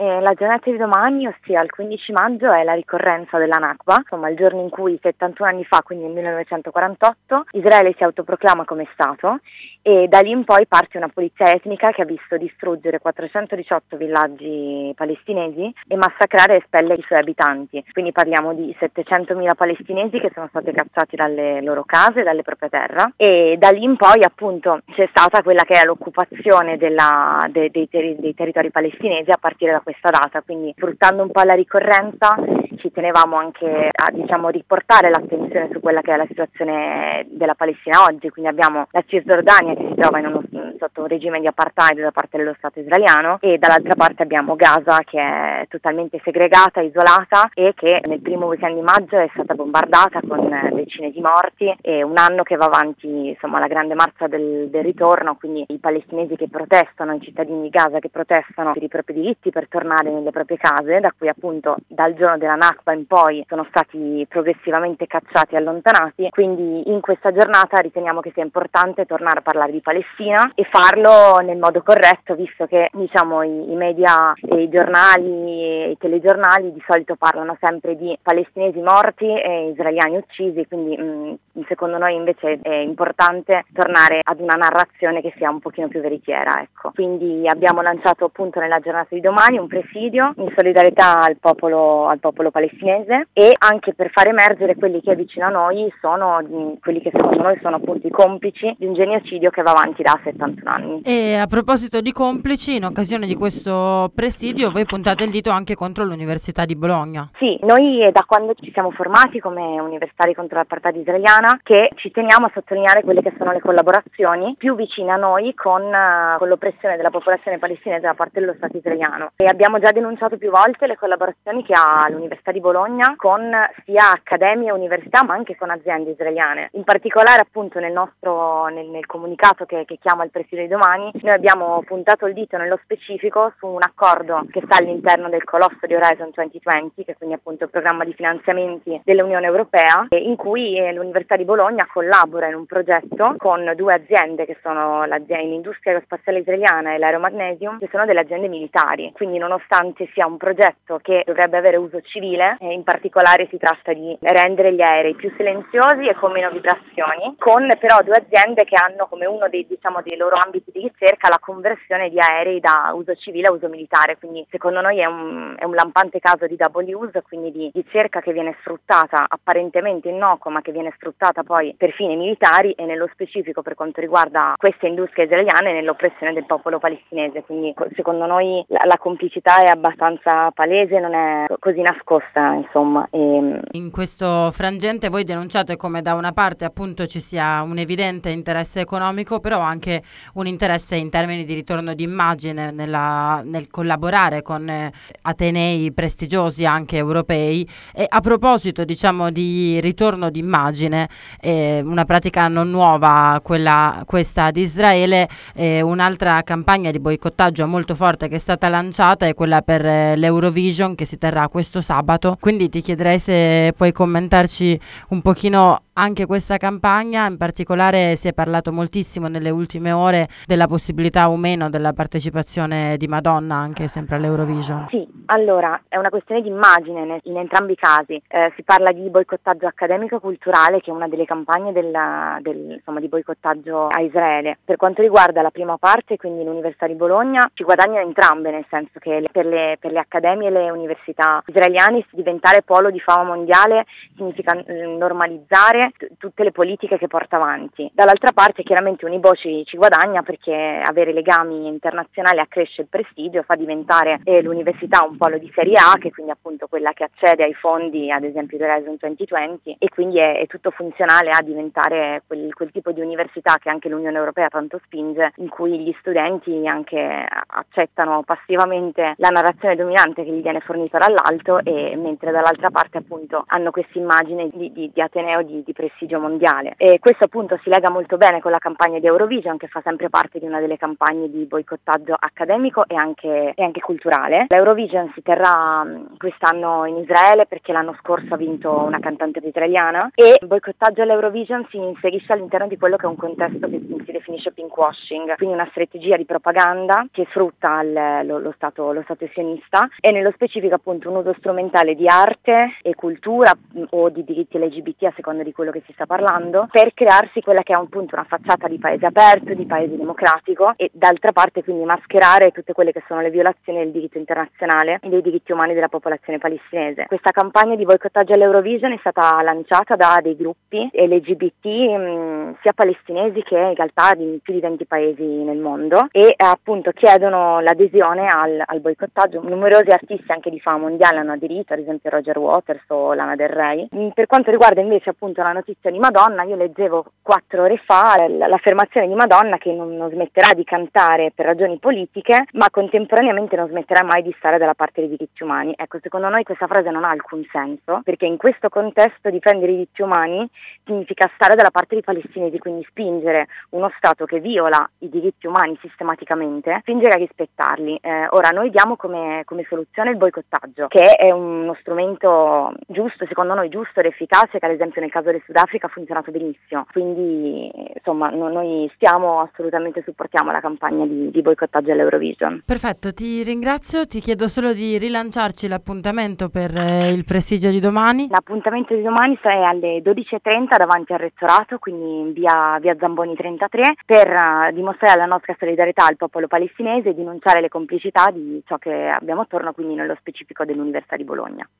La giornata di domani, ossia il 15 maggio, è la ricorrenza della Nakba, insomma il giorno in cui 71 anni fa, quindi nel 1948, Israele si autoproclama come Stato e da lì in poi parte una pulizia etnica che ha visto distruggere 418 villaggi palestinesi e massacrare e espellere i suoi abitanti. Quindi parliamo di 700.000 palestinesi che sono stati cacciati dalle loro case, dalle proprie terre, e da lì in poi appunto c'è stata quella che è l'occupazione dei territori palestinesi a partire da questa data. Quindi sfruttando un po' la ricorrenza ci tenevamo anche a riportare l'attenzione su quella che è la situazione della Palestina oggi. Quindi abbiamo la Cisgiordania che si trova sotto un regime di apartheid da parte dello Stato israeliano e dall'altra parte abbiamo Gaza che è totalmente segregata, isolata e che nel primo weekend di maggio è stata bombardata con decine di morti e un anno che va avanti insomma la grande marcia del ritorno, quindi i palestinesi che protestano, i cittadini di Gaza che protestano per i propri diritti per tornare nelle proprie case, da cui appunto dal giorno della Nakba in poi sono stati progressivamente cacciati e allontanati. Quindi in questa giornata riteniamo che sia importante tornare a parlare di Palestina e farlo nel modo corretto, visto che i media e i giornali e i telegiornali di solito parlano sempre di palestinesi morti e israeliani uccisi, quindi secondo noi invece è importante tornare ad una narrazione che sia un pochino più veritiera, ecco. Quindi abbiamo lanciato appunto nella giornata di domani un presidio in solidarietà al popolo palestinese e anche per far emergere quelli che vicino a noi sono quelli che secondo noi sono appunto i complici di un genocidio che va avanti da 71 anni. E a proposito di complici, in occasione di questo presidio voi puntate il dito anche contro l'Università di Bologna. Sì, noi da quando ci siamo formati come universitari contro l'apartheid israeliana che ci teniamo a sottolineare quelle che sono le collaborazioni più vicine a noi con l'oppressione della popolazione palestinese da parte dello Stato israeliano e abbiamo già denunciato più volte le collaborazioni che ha l'Università di Bologna con sia accademie e università ma anche con aziende israeliane. In particolare appunto nel comunicato che chiama il presidio di domani noi abbiamo puntato il dito nello specifico su un accordo che sta all'interno del colosso di Horizon 2020, che è quindi appunto il programma di finanziamenti dell'Unione Europea, in cui l'Università di Bologna collabora in un progetto con due aziende che sono l'industria aerospaziale israeliana e l'Aeromagnesium, che sono delle aziende militari. Quindi nonostante sia un progetto che dovrebbe avere uso civile, in particolare si tratta di rendere gli aerei più silenziosi e con meno vibrazioni, con però due aziende che hanno come uno dei loro ambiti di ricerca la conversione di aerei da uso civile a uso militare. Quindi secondo noi è un lampante caso di double use, quindi di ricerca che viene sfruttata apparentemente innocua ma che viene sfruttata poi per fini militari e nello specifico per quanto riguarda queste industrie israeliane nell'oppressione del popolo palestinese. Quindi secondo noi la complicità è abbastanza palese, non è così nascosta insomma. In questo frangente voi denunciate come da una parte appunto ci sia un evidente interesse economico, però anche un interesse in termini di ritorno di immagine nel collaborare con atenei prestigiosi anche europei. E a proposito di ritorno di immagine, una pratica non nuova questa di Israele, un'altra campagna di boicottaggio molto forte che è stata lanciata è quella per l'Eurovision che si terrà questo sabato. Quindi ti chiederei se puoi commentarci un pochino anche questa campagna. In particolare si è parlato moltissimo nelle ultime ore della possibilità o meno della partecipazione di Madonna anche sempre all'Eurovision. Sì, allora è una questione di immagine in entrambi i casi. Si parla di boicottaggio accademico-culturale, che è una delle campagne di boicottaggio a Israele. Per quanto riguarda la prima parte, quindi l'Università di Bologna, ci guadagnano entrambe, nel senso che per le accademie e le università israeliane diventare polo di fama mondiale significa normalizzare tutte le politiche che porta avanti. Dall'altra parte chiaramente Unibo ci guadagna perché avere legami internazionali accresce il prestigio, fa diventare l'università un polo di serie A, che è quindi appunto quella che accede ai fondi ad esempio di Horizon 2020 e quindi è tutto funzionale a diventare quel tipo di università che anche l'Unione Europea tanto spinge, in cui gli studenti anche accettano passivamente la narrazione dominante che gli viene fornita dall'alto e mentre dall'altra parte appunto hanno questa immagine di ateneo di prestigio mondiale. E questo appunto si lega molto bene con la campagna di Eurovision, che fa sempre parte di una delle campagne di boicottaggio accademico e anche culturale. L'Eurovision Eurovision si terrà quest'anno in Israele perché l'anno scorso ha vinto una cantante israeliana, e il boicottaggio all'Eurovision si inserisce all'interno di quello che è un contesto che si definisce pinkwashing, quindi una strategia di propaganda che sfrutta lo Stato sionista, e nello specifico appunto un uso strumentale di arte e cultura o di diritti LGBT a seconda di quello che si sta parlando, per crearsi quella che è appunto una facciata di paese aperto, di paese democratico, e d'altra parte quindi mascherare tutte quelle che sono le violazioni del diritto internazionale e dei diritti umani della popolazione palestinese. Questa campagna di boicottaggio all'Eurovision è stata lanciata da dei gruppi LGBT sia palestinesi che in realtà di più di 20 paesi nel mondo, e appunto chiedono l'adesione al boicottaggio. Numerosi artisti anche di fama mondiale hanno aderito, ad esempio Roger Waters o Lana Del Rey. Per quanto riguarda invece appunto la notizia di Madonna, io leggevo 4 ore fa l'affermazione di Madonna che non smetterà di cantare per ragioni politiche, ma contemporaneamente non smetterà mai di stare dalla parte dei diritti umani. Ecco, secondo noi questa frase non ha alcun senso, perché in questo contesto difendere i diritti umani significa stare dalla parte dei palestinesi, quindi spingere uno Stato che viola i diritti umani sistematicamente, spingere a rispettarli. Ora noi diamo come soluzione il boicottaggio, che è uno strumento giusto, secondo noi giusto ed efficace, che ad esempio nel caso del Sudafrica ha funzionato benissimo. Quindi insomma noi assolutamente supportiamo la campagna di boicottaggio all'Eurovision. Perfetto, ti ringrazio, ti chiedo solo di rilanciarci l'appuntamento per il presidio di domani. L'appuntamento di domani è alle 12:30 davanti al Rettorato, quindi in via Zamboni 33, per dimostrare la nostra solidarietà al popolo palestinese e denunciare le complicità di ciò che abbiamo attorno, quindi nello specifico dell'Università di Bologna.